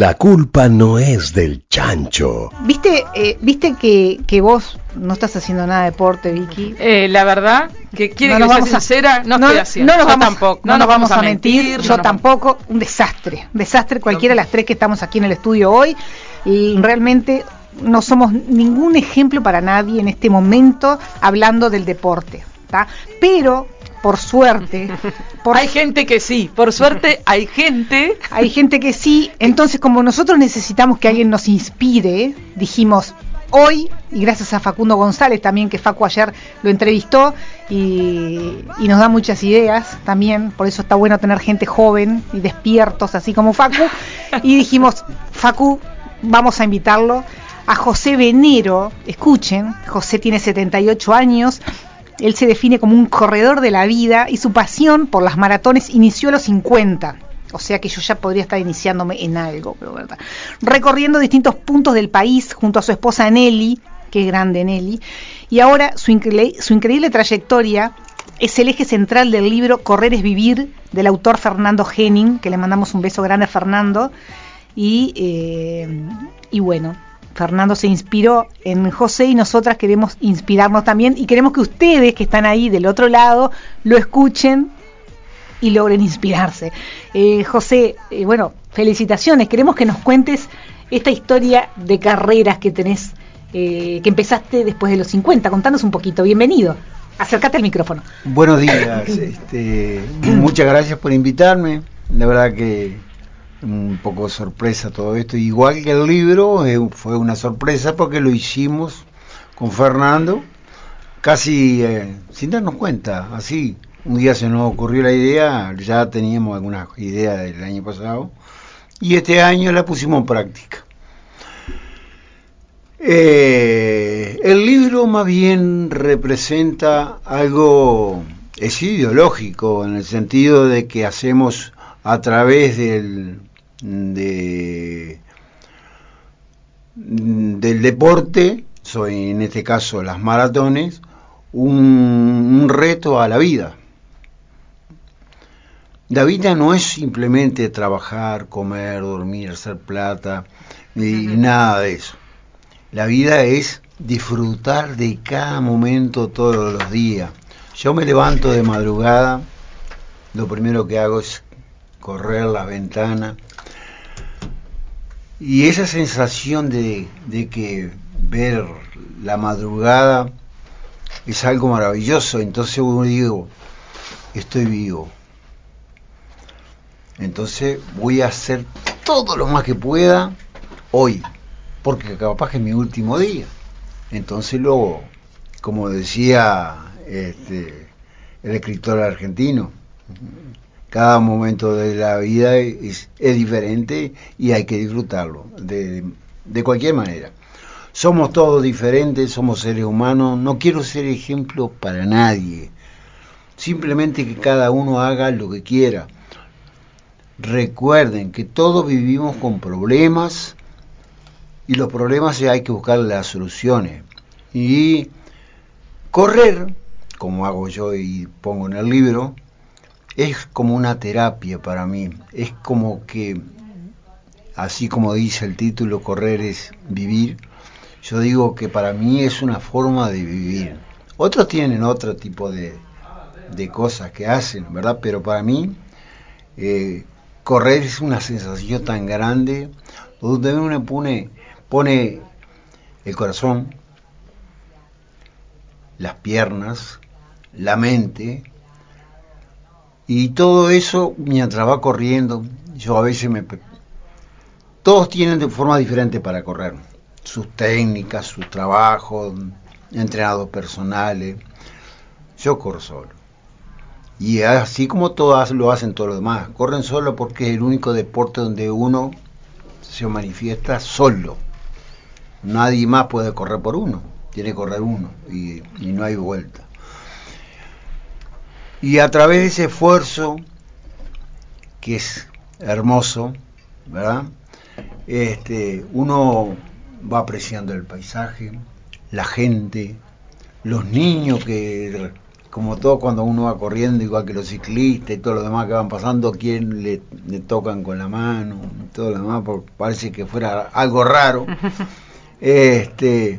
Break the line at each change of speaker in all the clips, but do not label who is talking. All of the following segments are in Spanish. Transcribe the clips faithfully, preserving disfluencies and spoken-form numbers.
La culpa no es del chancho.
Viste, eh, viste que, que vos no estás haciendo nada de deporte, Vicky.
Eh, la verdad, que quiere
No
que
nos
sea
vamos a-
sincera, no,
no,
estoy haciendo.
no nos
Yo
vamos,
tampoco.
no nos vamos a mentir, yo
no nos-
tampoco. Un desastre, un desastre cualquiera de las tres que estamos aquí en el estudio hoy. Y realmente no somos ningún ejemplo para nadie en este momento hablando del deporte, ¿tá? Pero por suerte, por
Hay gente que sí, por suerte hay gente.
Hay gente que sí. Entonces, como nosotros necesitamos que alguien nos inspire, dijimos hoy, y gracias a Facundo González también, que Facu ayer lo entrevistó y, y nos da muchas ideas también, por eso está bueno tener gente joven y despiertos así como Facu, y dijimos, Facu, vamos a invitarlo a José Venero. Escuchen, José tiene setenta y ocho años. Él se define como un corredor de la vida y su pasión por las maratones inició a los cincuenta. O sea que yo ya podría estar iniciándome en algo, pero verdad. Recorriendo distintos puntos del país junto a su esposa Nelly, que grande Nelly, y ahora su, incre- su increíble trayectoria es el eje central del libro Correr es Vivir, del autor Fernando Henning, que le mandamos un beso grande a Fernando. Y, eh, y bueno, Fernando se inspiró en José y nosotras queremos inspirarnos también y queremos que ustedes que están ahí del otro lado lo escuchen y logren inspirarse. Eh, José, eh, bueno, felicitaciones. Queremos que nos cuentes esta historia de carreras que tenés, eh, que empezaste después de los cincuenta. Contanos un poquito. Bienvenido. Acércate al micrófono.
Buenos días. Este, muchas gracias por invitarme. La verdad que un poco sorpresa todo esto. Igual que el libro, eh, fue una sorpresa porque lo hicimos con Fernando casi eh, sin darnos cuenta, así. Un día se nos ocurrió la idea, ya teníamos algunas ideas del año pasado, y este año la pusimos en práctica. Eh, el libro más bien representa algo, es ideológico, en el sentido de que hacemos a través del, de, del deporte, soy en este caso las maratones, un, un reto a la vida. La vida no es simplemente trabajar, comer, dormir, hacer plata y uh-huh. nada de eso. La vida es disfrutar de cada momento todos los días. Yo me levanto de madrugada, lo primero que hago es correr la ventana y esa sensación de, de que ver la madrugada es algo maravilloso. Entonces uno digo, estoy vivo. Entonces voy a hacer todo lo más que pueda hoy, porque capaz que es mi último día. Entonces luego, como decía este, el escritor argentino, cada momento de la vida es, es diferente y hay que disfrutarlo de, de cualquier manera. Somos todos diferentes, somos seres humanos, no quiero ser ejemplo para nadie, simplemente que cada uno haga lo que quiera. Recuerden que todos vivimos con problemas y los problemas hay que buscar las soluciones. Y correr, como hago yo y pongo en el libro, es como una terapia para mí. Es como que, así como dice el título, correr es vivir, yo digo que para mí es una forma de vivir. Otros tienen otro tipo de, de cosas que hacen, ¿verdad? Pero para mí eh, correr es una sensación tan grande donde uno pone, pone el corazón, las piernas, la mente y todo eso mientras va corriendo. Yo a veces me... Todos tienen de forma diferente para correr, sus técnicas, sus trabajos, entrenados personales. Yo corro solo. Y así como todas lo hacen todos los demás, corren solo porque es el único deporte donde uno se manifiesta solo. Nadie más puede correr por uno, tiene que correr uno y, y no hay vuelta. Y a través de ese esfuerzo, que es hermoso, ¿verdad? Este, uno va apreciando el paisaje, la gente, los niños que como todo cuando uno va corriendo, igual que los ciclistas y todos los demás que van pasando, quien le, le tocan con la mano, todo lo demás, porque parece que fuera algo raro. este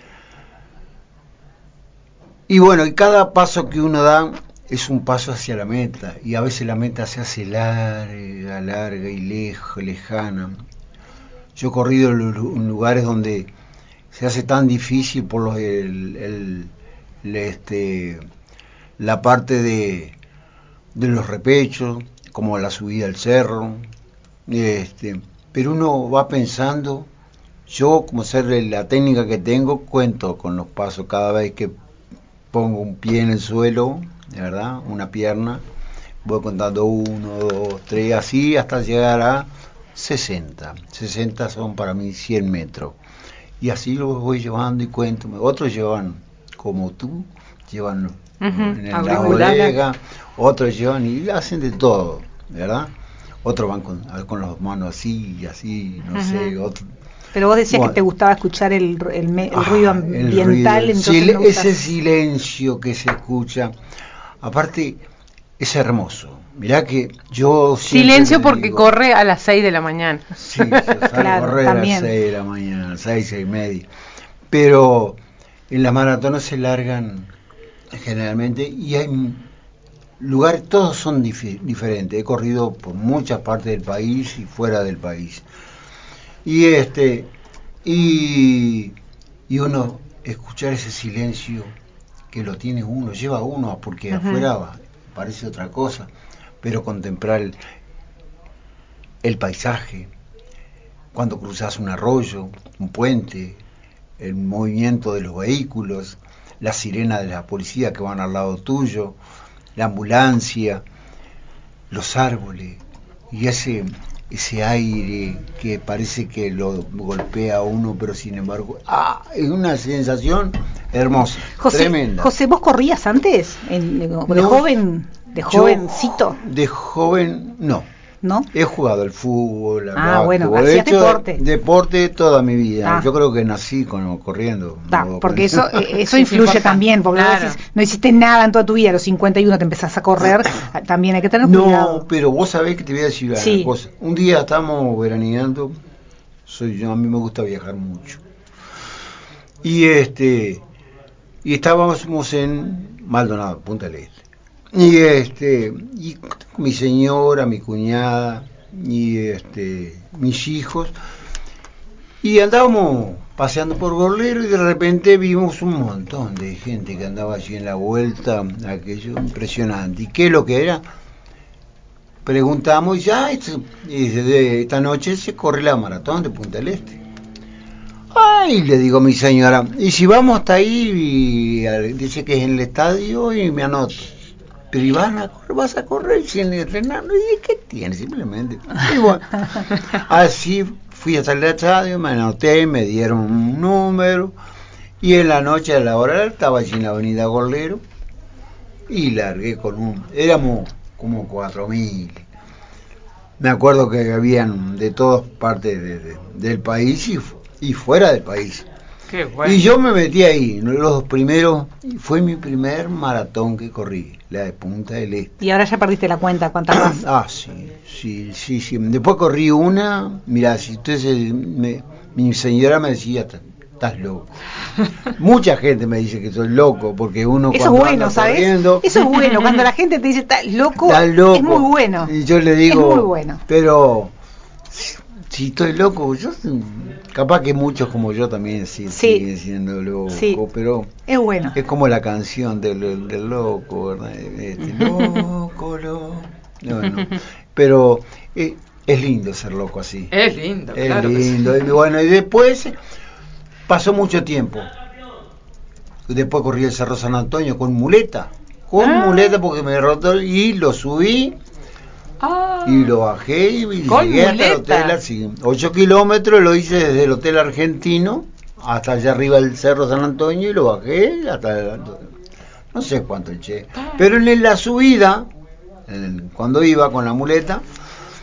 Y bueno, y cada paso que uno da es un paso hacia la meta, y a veces la meta se hace larga, larga y lejos, lejana. Yo he corrido en lugares donde se hace tan difícil por los, el, el, el, este, la parte de, de los repechos, como la subida al cerro, este, pero uno va pensando, yo como ser la técnica que tengo, cuento con los pasos cada vez que pongo un pie en el suelo, de verdad, una pierna, voy contando uno, dos, tres, así hasta llegar a sesenta. sesenta son para mí cien metros. Y así lo voy llevando y cuento. Otros llevan, como tú, llevan uh-huh. en la bodega, otros llevan y hacen de todo, ¿verdad? Otros van con, con las manos así y así, no uh-huh. sé, otros.
Pero vos decías bueno, que te gustaba escuchar el, el, el ah, ruido ambiental.
El ruido,
entonces
sil-
no
ese silencio que se escucha, aparte, es hermoso. Mirá que yo
silencio porque digo, corre a las seis de la mañana.
Sí, se sale claro, a correr también. A las seis de la mañana, seis, seis y media. Pero en las maratones se largan generalmente y hay lugares, todos son dif- diferentes. He corrido por muchas partes del país y fuera del país. Y este y, y uno escuchar ese silencio que lo tiene uno, lleva uno, porque uh-huh. afuera parece otra cosa, pero contemplar el, el paisaje, cuando cruzas un arroyo, un puente, el movimiento de los vehículos, la sirena de la policía que van al lado tuyo, la ambulancia, los árboles y ese ese aire que parece que lo golpea a uno, pero sin embargo, ah, es una sensación hermosa,
José,
tremenda.
José, ¿vos corrías antes? En, de, de no, joven, de jovencito.
De joven, no.
¿No?
He jugado al fútbol, al
ah, bueno,
he
hacías
hecho
deporte.
Deporte toda mi vida.
Ah.
Yo creo que nací con, corriendo.
Ah,
no,
porque eso eso influye también, porque claro. decís, no hiciste nada en toda tu vida, a los cincuenta y uno te empezás a correr, también hay que tener
no,
cuidado.
No, pero vos sabés que te voy a decir una
sí.
cosa. Un día estamos veraneando, soy yo, a mí me gusta viajar mucho. Y este y estábamos en Maldonado, Punta del Este. Y este y mi señora, mi cuñada y este mis hijos, y andábamos paseando por Gorlero y de repente vimos un montón de gente que andaba allí en la vuelta, aquello impresionante. ¿Y qué es lo que era? Preguntamos y ya, y de esta noche se corre la maratón de Punta del Este. Ay, le digo a mi señora, y si vamos hasta ahí, y dice que es en el estadio y me anoto. Pero ¿y van a correr, vas a correr sin entrenar? ¿Y qué tiene? Simplemente. Y bueno, así fui hasta el estadio, me anoté, me dieron un número, y en la noche a la hora estaba allí en la avenida Gorlero, y largué con un... éramos como cuatro mil. Me acuerdo que habían de todas partes de, de, del país y, y fuera del país.
Qué bueno.
Y yo me metí ahí, los dos primeros, fue mi primer maratón que corrí, la de Punta del Este.
Y ahora ya perdiste la cuenta, ¿cuántas más?
Ah, sí, sí, sí, sí. Después corrí una, mirá, si ustedes, me, mi señora me decía, estás loco. Mucha gente me dice que soy loco, porque uno
eso
cuando
es bueno,
anda
¿sabes?
corriendo...
Eso es bueno, cuando la gente te dice, estás loco,
estás loco,
es muy bueno.
Y yo le digo,
es muy bueno.
Pero... si estoy loco, yo capaz que muchos como yo también sí,
sí.
siguen siendo loco,
sí.
pero
es bueno.
Es como la canción del, del loco, ¿verdad? Este, loco, loco. No, no. Pero es, es lindo ser loco así.
Es lindo,
es
claro.
lindo. Que sí. Y bueno, y después pasó mucho tiempo. Después corrí el Cerro San Antonio con muleta, con ah. muleta porque me derrotó y lo subí. Ah, y lo bajé y llegué hasta el hotel, así, ocho kilómetros lo hice desde el Hotel Argentino hasta allá arriba del Cerro San Antonio y lo bajé hasta, no sé cuánto eché, pero en la subida, en, cuando iba con la muleta,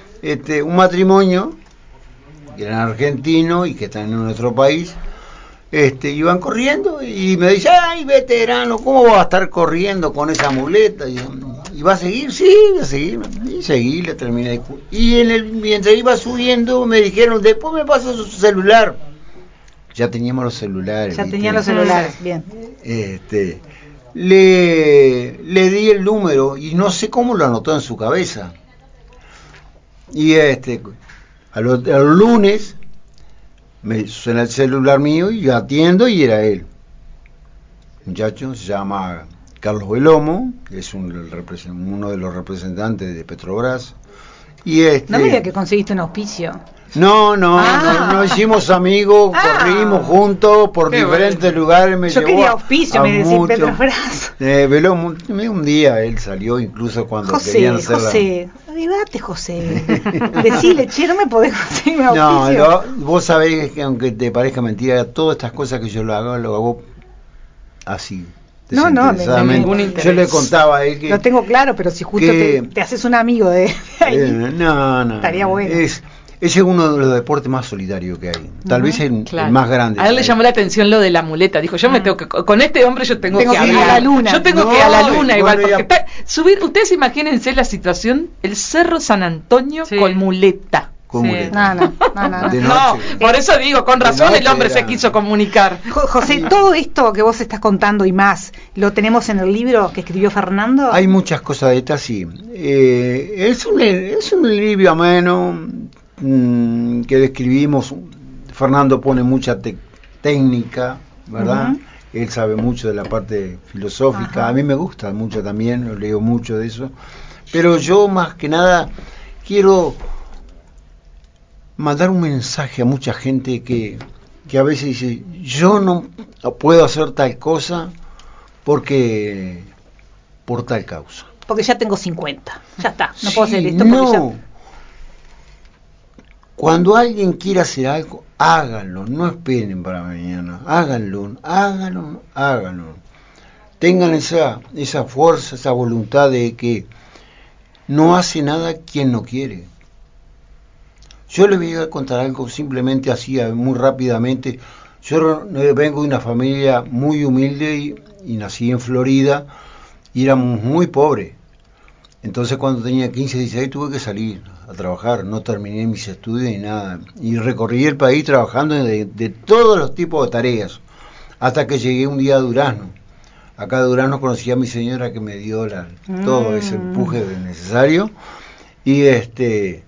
este, un matrimonio, que eran argentinos y que están en nuestro país, este, iban corriendo y me dice, ay, veterano, ¿cómo va a estar corriendo con esa muleta? Y, ¿y va a seguir? Sí, voy a seguir. Y seguí, le terminé. de cu- Y en el, mientras iba subiendo me dijeron, después me pasa su celular. Ya teníamos los celulares.
Ya
¿viste?
tenían los celulares, bien.
Este, le, le di el número y no sé cómo lo anotó en su cabeza. Y este, a los, a los lunes me suena el celular mío y yo atiendo y era él. Muchacho, se llama Carlos Belomo, es un, el represen- uno de los representantes de Petrobras. Y este,
No me digas que conseguiste un auspicio.
no, no,
Ah.
no, nos hicimos amigos,
Ah.
corrimos juntos por
Qué
diferentes
bueno.
lugares. Me
Yo
llevó
quería
a-
auspicio,
a
me decís
mucho-
Petrobras.
Eh, Belomo, un día él salió incluso cuando querían
José,
hacer la-
José, avivate, José. Decile, che, no me podés conseguir un
No,
auspicio.
lo- vos sabés que aunque te parezca mentira, todas estas cosas que yo lo hago, lo hago así.
No, no, me-
desinteresadamente.
me-
ningún
Yo
interés.
le contaba a él que...
Lo tengo claro, pero si justo
que-
te, te haces un amigo de, de ahí.
eh, no, no.
Estaría bueno.
Es, ese es uno de los deportes más solidarios que hay. Tal
Ujú.
vez el,
Claro.
el más grande.
A él le
que hay.
llamó la atención lo de la muleta. Dijo, yo me tengo que, con este hombre yo tengo,
Tengo
que
que ir
hablar.
a la luna.
Yo tengo
No,
que ir a la luna
y
igual,
bueno,
porque
ya-
está- subir, ustedes imagínense la situación, el Cerro San Antonio
Sí.
con muleta.
Con
Sí.
muleta.
No, no, no, no, no.
De
No,
noche.
por eso digo, con
De
razón el
noche
hombre se
era-
quiso comunicar.
Jo- José, todo esto que vos estás contando y más, ¿lo tenemos en el libro que escribió Fernando?
Hay muchas cosas de estas, sí. Eh, es, un, es un libro ameno mm, que describimos. Fernando pone mucha te- técnica, ¿verdad?
Ujú.
Él sabe mucho de la parte filosófica.
Ajá.
A mí me gusta mucho también, lo leo mucho de eso. Pero yo más que nada quiero mandar un mensaje a mucha gente que, que a veces dice, yo no puedo hacer tal cosa porque por tal causa.
Porque ya tengo cincuenta. Ya está. No
Sí,
puedo hacer esto porque
no.
ya...
Cuando alguien quiera hacer algo, háganlo, no esperen para mañana, háganlo, háganlo, háganlo. Tengan esa, esa fuerza, esa voluntad de que no hace nada quien no quiere. Yo les voy a contar algo simplemente así, muy rápidamente. Yo eh, vengo de una familia muy humilde y, y nací en Florida y éramos muy pobres. Entonces cuando tenía quince, dieciséis tuve que salir a trabajar, no terminé mis estudios ni nada. Y recorrí el país trabajando de, de todos los tipos de tareas, hasta que llegué un día a Durazno. Acá de Durazno conocí a mi señora que me dio la,
Mm.
todo ese empuje necesario. Y este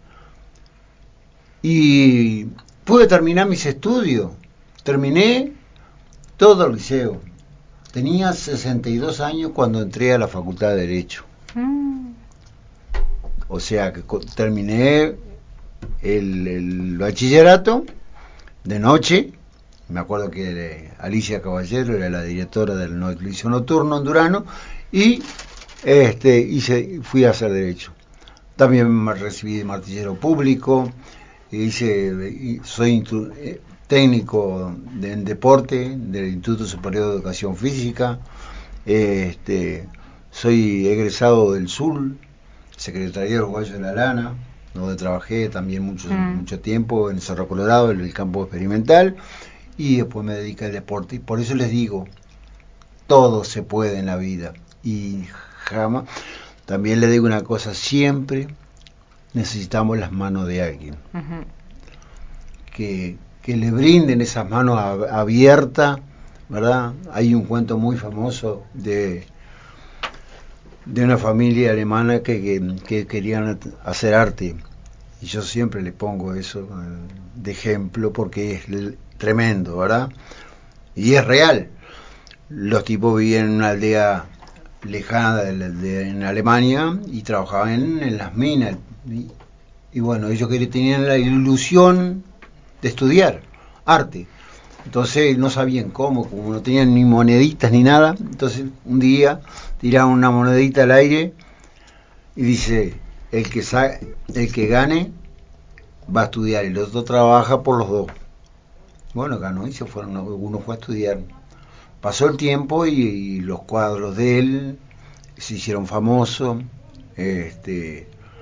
y pude terminar mis estudios. Terminé todo el liceo. Tenía sesenta y dos años cuando entré a la Facultad de Derecho.
Mm.
O sea que co- terminé el, el bachillerato de noche. Me acuerdo que eh, Alicia Caballero era la directora del no- liceo nocturno en Durano y este hice fui a hacer derecho. También me recibí de martillero público, hice y soy instru- eh, técnico de, en deporte del Instituto Superior de Educación Física. Este soy egresado del S U L, Secretaría Uruguayo de la Lana, donde trabajé también mucho,
Mm.
mucho tiempo en Cerro Colorado, en el campo experimental, y después me dediqué al deporte. Y por eso les digo, todo se puede en la vida. Y jamás, también les digo una cosa, siempre necesitamos las manos de alguien.
Ujú.
Que, que le brinden esas manos ab- abiertas, ¿verdad? Hay un cuento muy famoso de de una familia alemana que, que, que querían hacer arte y yo siempre le pongo eso eh, de ejemplo porque es l- tremendo, ¿verdad? Y es real. Los tipos vivían en una aldea lejana de, la- de- en Alemania y trabajaban en, en las minas y, y bueno, ellos querían, tenían la ilusión de estudiar arte. Entonces no sabían cómo, como no tenían ni moneditas ni nada. Entonces un día tiraron una monedita al aire y dice, el que sa el que gane va a estudiar y el otro trabaja por los dos. Bueno, ganó y se fueron, uno fue a estudiar. Pasó el tiempo y, y los cuadros de él se hicieron famosos, este,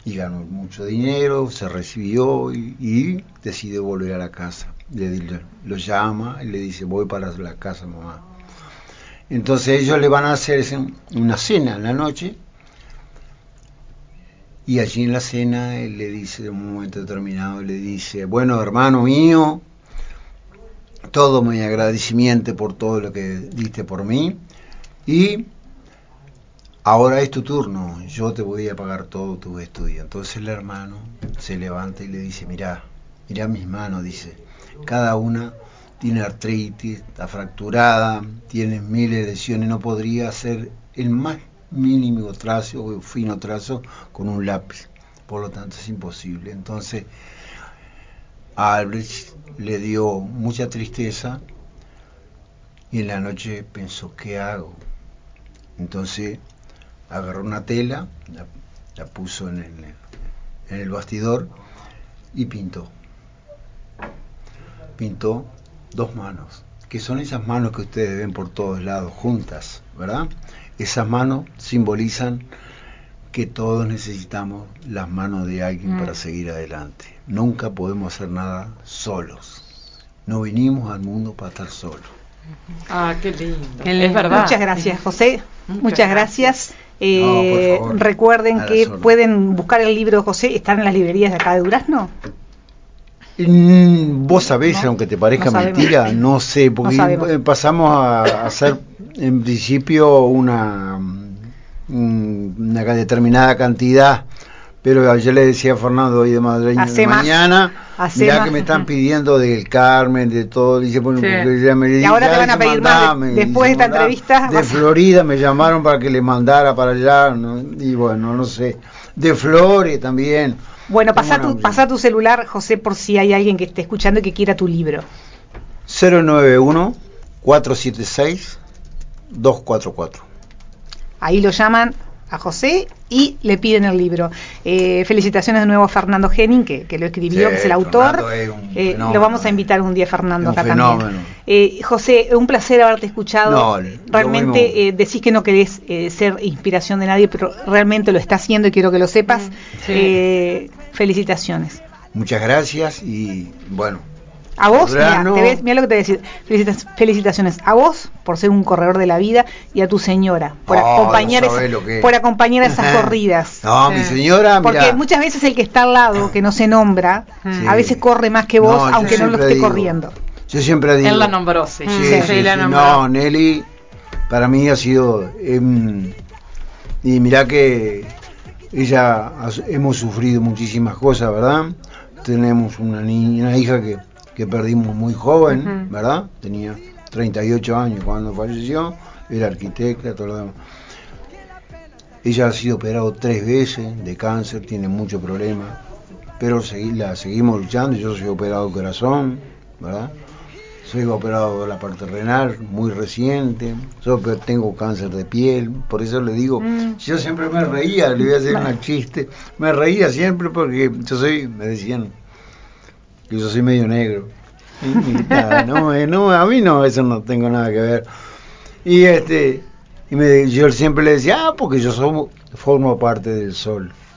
y ganó mucho dinero, se recibió y, y decide volver a la casa. Le, le, lo llama y le dice, voy para la casa, mamá. Entonces ellos le van a hacer una cena en la noche, y allí en la cena él le dice, en un momento determinado, le dice, bueno, hermano mío, todo mi agradecimiento por todo lo que diste por mí, y ahora es tu turno, yo te voy a pagar todo tu estudio. Entonces el hermano se levanta y le dice, mirá, mirá mis manos, dice, cada una tiene artritis, está fracturada, tiene miles de lesiones, no podría hacer el más mínimo trazo o fino trazo con un lápiz, por lo tanto es imposible. Entonces a Albrecht le dio mucha tristeza y en la noche pensó, ¿qué hago? Entonces agarró una tela, la, la puso en el, en el bastidor y pintó. Pintó dos manos, que son esas manos que ustedes ven por todos lados, juntas, ¿verdad? Esas manos simbolizan que todos necesitamos las manos de alguien mm. para seguir adelante. Nunca podemos hacer nada solos. No vinimos al mundo para estar solos.
Ah, qué lindo. Es verdad.
Muchas gracias, José. Muchas, Muchas gracias. gracias. Eh, no, favor, recuerden que pueden buscar el libro, José, ¿están en las librerías de acá de Durazno?
Mm, vos sabés, no, aunque te parezca no mentira, no sé, porque no pasamos a hacer en principio una, una determinada cantidad, pero ayer le decía a Fernando hoy de, madre, de mañana, mirá que me están pidiendo del Carmen, de todo, dice, bueno,
sí.
porque ya me
y ahora ya te van a pedir mandame, más, de, después dice, de esta entrevista.
De Florida me llamaron para que le mandara para allá, ¿no? Y bueno, no sé, de Flores también.
Bueno, pasa tu, pasa tu celular, José, por si hay alguien que esté escuchando y que quiera tu libro.
cero nueve uno, cuatro siete seis, dos cuatro cuatro.
Ahí lo llaman a José y le piden el libro. Eh, felicitaciones de nuevo a Fernando Henning, que, que lo escribió, sí, que es el autor. Es eh, lo vamos a invitar un día, Fernando, acá fenómeno. también. Eh, José, un placer haberte escuchado. No, realmente eh, decís que no querés eh, ser inspiración de nadie, pero realmente lo está haciendo y quiero que lo sepas. Sí. Eh, felicitaciones.
Muchas gracias y bueno.
A vos, mira, te ves, mira lo que te decía, Felicitas, felicitaciones a vos por ser un corredor de la vida y a tu señora por oh, acompañar no esa, por acompañar a esas corridas.
No, sí. Mi señora,
porque mirá. Muchas veces el que está al lado, que no se nombra, sí. a veces corre más que vos, no, aunque no lo esté digo, corriendo.
Yo siempre digo.
Él la nombró, sí.
Sí, sí, sí, sí la nombró. No, Nelly, para mí ha sido eh, y mirá que ella hemos sufrido muchísimas cosas, ¿verdad? Tenemos una niña, una hija que que perdimos muy joven, uh-huh. ¿verdad? Tenía treinta y ocho años cuando falleció, era arquitecta, todo lo demás. Ella ha sido operada tres veces de cáncer, tiene muchos problemas, pero segui, la seguimos luchando. Yo soy operado de corazón, ¿verdad? Soy operado de la parte renal, muy reciente. Yo tengo cáncer de piel, por eso le digo, mm. yo siempre me reía, le voy a hacer un chiste, me reía siempre porque yo soy, me decían, yo soy medio negro. Y, y nada, no, no, a mí no, eso no tengo nada que ver. Y este, y me, yo siempre le decía, ah, porque yo soy, formo parte del sol.